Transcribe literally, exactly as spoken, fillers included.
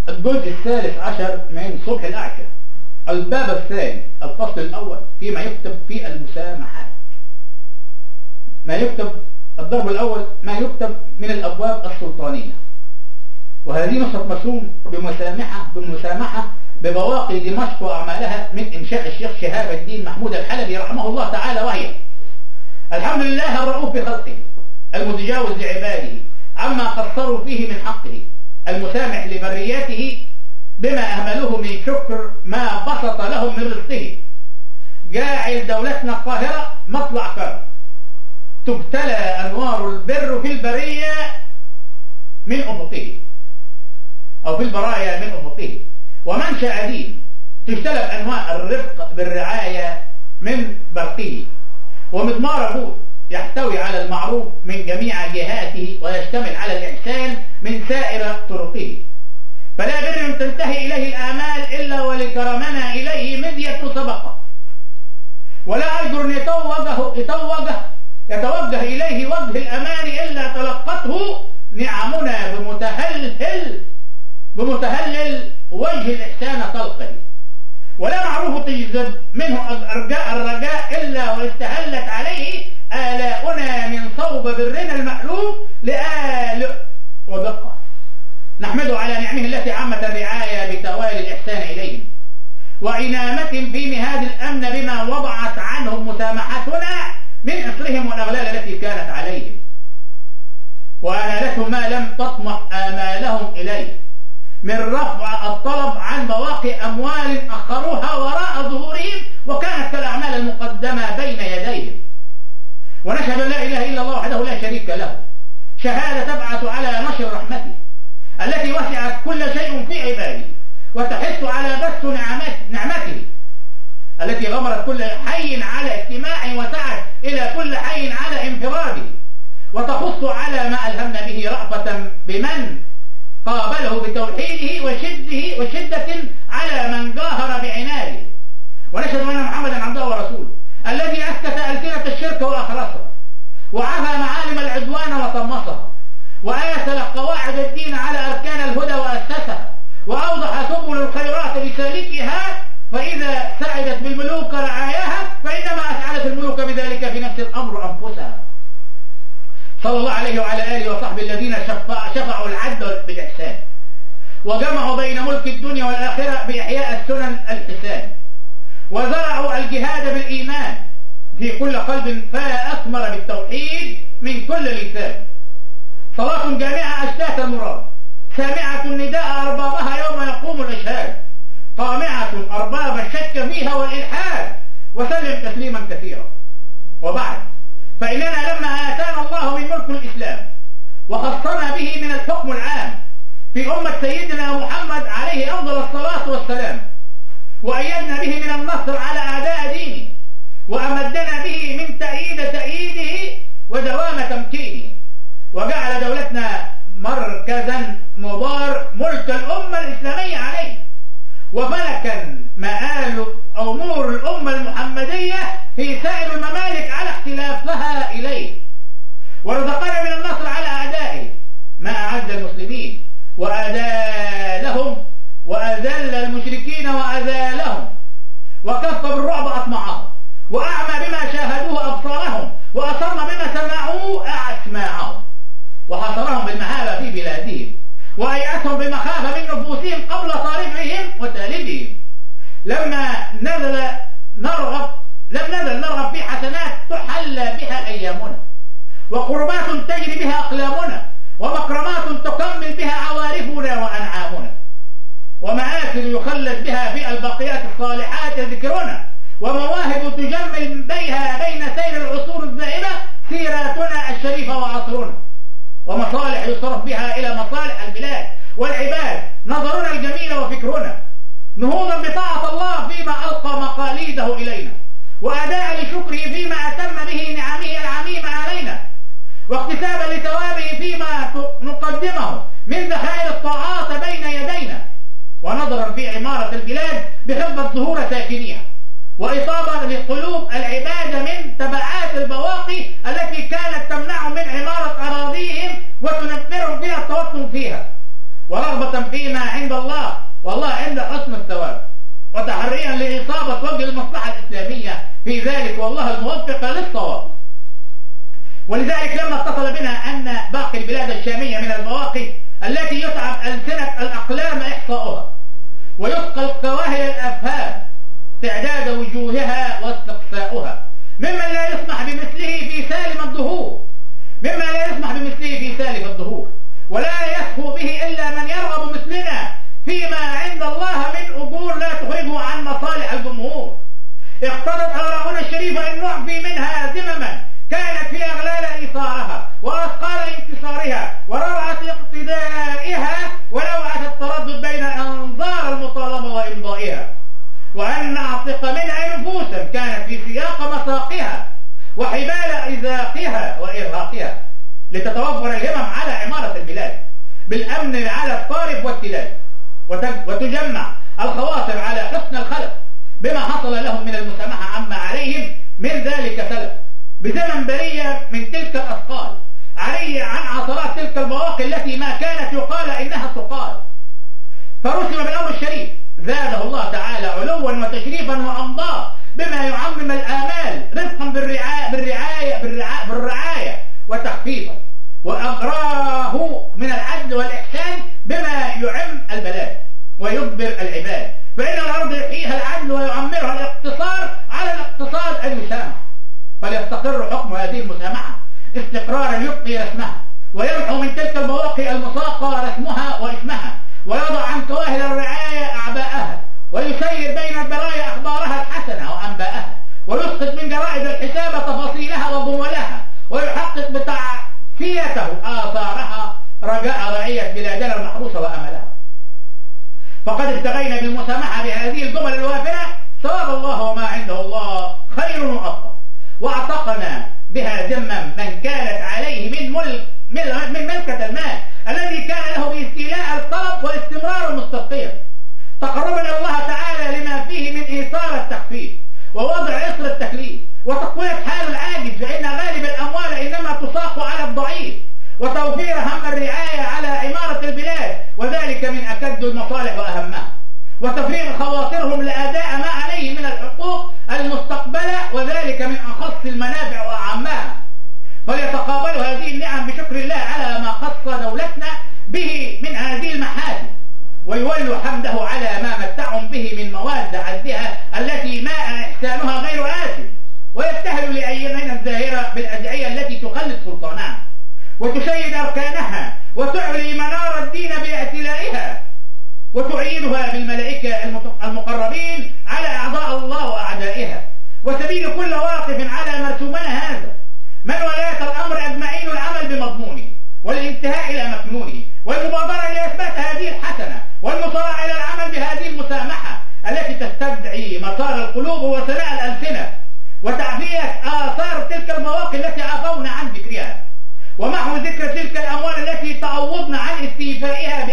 الجزء الثالث عشر من صبح الأعشى، الباب الثاني، الفصل الأول، فيما يكتب في المسامحات. ما يكتب الضرب الأول ما يكتب من الأبواب السلطانية، وهذه نصرة مرسوم بمسامحة بمسامحة ببواقي دمشق وأعمالها من إنشاء الشيخ شهاب الدين محمود الحلبي رحمه الله تعالى، وهي: الحمد لله الرؤوف بخلقه المتجاوز لعباده عما قصروا فيه من حقه، المسامح لبرياته بما أهملوه من شكر ما بسط لهم من رزقه، جاعل دولتنا القاهرة مطلع كرم تبتلى أنوار البر في البرية من أفقه، أو في البرايا من أفقه، ومنشأ دين تجتلب أنواع الرفق بالرعاية من برقه، ومضمار أبوه يحتوي على المعروف من جميع جهاته ويشتمل على الإحسان من سائر طرقه، فلا بر تنتهي إليه الآمال إلا ولكرمنا إليه مذية سبقة، ولا أجر يتوجه, يتوجه, يتوجه إليه وجه الأمان إلا تلقته نعمنا بمتهلهل بمتهلل وجه الإحسان طلقه، ولا معروف تجذب منه أرجاء الرجاء إلا واستهلت عليه آلاؤنا من صوب برنا المألوف لآل ودقة، نحمده على نعمه التي عمت الرعاية بتوالي الإحسان إليهم، وإنامة في مهاد الأمن بما وضعت عنهم مسامحتنا من إصرهم والأغلال التي كانت عليهم، وأنالتهم ما لم تطمح آمالهم إليه من رفع الطلب عن بواقي أموال أخروها وراء ظهورهم، وكانت كالأعمال المقدمة بين يديهم، ونشهد أن لا إله إلا الله وحده لا شريك له، شهادة تبعث على نشر رحمته التي وسعت كل شيء في عباده، وتحث على بث نعمته التي غمرت كل حي على اجتماعه وسعت إلى كل حي على انفراده، وتخص على ما ألهمنا به رأفة بمن قابله بتوحيده وشده وشدة على من جاهر بعناده، ونشهد أن محمدا عبده ورسوله الذي أسكت ألسنة الشرك وأخرسها، وعفى معالم العدوان وطمسها، وآثل قواعد الدين على أركان الهدى وأسسها، وأوضح سبل الخيرات لسالكها، فإذا سعدت بالملوك رعاياها فإنما أسعدت الملوك بذلك في نفس الأمر أنفسها، صلى الله عليه وعلى آله وصحبه الذين شفعوا العدل بالإحسان، وجمعوا بين ملك الدنيا والآخرة بإحياء السنن الحسان، وزرعوا الجهاد بالإيمان في كل قلب فأثمر بالتوحيد من كل لسان، صلاة جامعة أشتات المراد، سامعة النداء أربابها يوم يقوم الإشهاد، طامعة أرباب الشك فيها والإلحاد، وسلم تسليما كثيرا. وبعد، فإننا لما آتانا الله من ملك الإسلام وخصنا به من الحكم العام في أمة سيدنا محمد عليه أفضل الصلاة والسلام، وأيدنا به من النصر على أعداء دينه، وأمدنا به من تأييد تأييده ودوام تمكينه، وجعل دولتنا مركزا مدار ملك الأمة الإسلامية عليه، وملكا مآل أمور الأمة المحمدية في سائر الممالك على اختلافها إليه، ورزقنا من النصر على أعدائه ما أعز المسلمين وأذالهم، وأذل المشركين وأذالهم، وكف بالرعب أطمعهم، وأعمى بما شاهدوه أبصارهم، وأصم بما سمعوه أسماعهم، وحصرهم بالمهابة في بلادهم، وأيأسهم بمخافة من نفوسهم قبل طارفهم وتالبهم. لما نزل نرغب لم نزل نرغب في حسنات تحلى بها أيامنا، وقربات تجري بها أقلامنا، ومكرمات تكمل بها عوارفنا وأنعامنا، ومآثر يخلد بها في الباقيات الصالحات ذكرنا، ومواهب تجمل بيها بين سير العصور الذائبة سيراتنا الشريفة وعصرنا، ومصالح يصرف بها إلى مصالح البلاد والعباد نظرنا الجميل وفكرنا، نهوضا بطاعة الله فيما ألقى مقاليده إلينا، وأداء لشكره فيما أتم به نعمه العميمة علينا، واكتسابا لثوابه فيما نقدمه من ذخائر الطاعات بين يدينا، ونظرا في عمارة البلاد بحفظ ظهور ساكنيها، وإصابة لقلوب العباد من تبعات البواقي التي كانت تمنعهم من عمارة أراضيهم وتنفرهم فيها التوطن فيها، ورغبة فيما عند الله، والله عند حسن الثواب، وتحريا لإصابة وجه المصلحة الإسلامية في ذلك، والله الموفق للصواب. ولذلك لما اتصل بنا أن باقي البلاد الشامية من المواقف التي يتعب ألسنة الأقلام إحصاؤها ويثقل كواهي الأفهام تعداد وجوهها واستقصاؤها، ممن لا يسمح بمثله في سالم الدهور مما لا يسمح بمثله في سالف الدهور، ولا يسهو به إلا من يرغب مثلنا فيما عند الله من أجور لا تخرجه عن مصالح الجمهور. اقتضت آراؤنا الشريفة أن نعفي منها ذمما كانت في أغلال إيثارها وأثقال انتصارها وروعة اقتدائها ولوعة التردد بين أنظار المطالبة وإمضائها، وأن نعتق منها نفوسا كانت في سياق مساقها وحبال إذاقها وإرهاقها، لتتوفر الهمم على عمارة البلاد بالأمن على الطارف والتلال، وتجمع الخواطر على حسن الخلق بما حصل لهم من المسامحة عما عليهم من ذلك سلف، بزمن برية من تلك الأثقال، عرية عن عثرات تلك البواقي التي ما كانت يقال إنها تقال. فرسم بالأمر الشريف زاده الله تعالى علوا وتشريفا وأمضاه بما يعمم الآمال رفقا بالرعاية, بالرعاية, بالرعاية, بالرعاية وتخفيفا، وأجراه من العدل والإحسان بما يعم البلاد ويجبر العباد، فإن الأرض يحييها العدل ويعمرها الاقتصار على الاقتصاد أن يسامح، فليستقر حكم هذه المسامحة استقرارا يبقي رسمها، ويمحو من تلك المواقع المساقة رسمها واسمها، ويضع عن كواهل الرعاية أعباءها، ويسير بين البرايا أخبارها الحسنة وأنباءها، ويسقط من جرائد الحساب تفاصيلها وجملها، ويحقق بتعفيته آثارها رجاء رعية بلادنا المحروسة وأملها. فقد ابتغينا بالمسامحة بهذه الجمل الوافرة ثواب الله وما عنده الله خير وأفضل، واعتقنا بها ذمم من كانت عليه من ملك من ملكة المال الذي كان له باستيلاء الطلب واستمرار مستبقيا، تقربا الى الله تعالى لما فيه من ايثار التخفيف ووضع عسر التكليف وتقوية حال العاجز، فإن غالب الأموال إنما تساق على الضعيف، وتوفير هم الرعاية على عمارة البلاد، وذلك من أكد المصالح وأهمها، وتفريغ خواطرهم لأداء ما عليه من الحقوق المستقبلة، وذلك من أخص المنافع وأعمها. فليتقابلوا هذه النعم بشكر الله على ما خص دولتنا به من هذه المحاسن، ويولوا حمده على ما متعهم به من مواد عزها التي ما إحسانها غير آسف، ويبتهل لأيامنا الزاهرة بالأدعية التي تخلد سلطانها وتشيد أركانها وتعلي منار الدين باعتلائها، وتعيدها بالملائكة المقربين على أعضاء الله وأعدائها، وسبيل كل واقف على مرسومنا هذا من ولاة الأمر أجمعين العمل بمضمونه والانتهاء إلى مكنونه، والمبادرة إلى إثبات هذه الحسنة، والمصارعة إلى العمل بهذه المسامحة التي تستدعي مسار القلوب وسماع الألسنة، وتعفية آثار تلك المواقع التي عفونا عن ذكرها، ومحو ذكر تلك الأموال التي تعوضنا عن استيفائها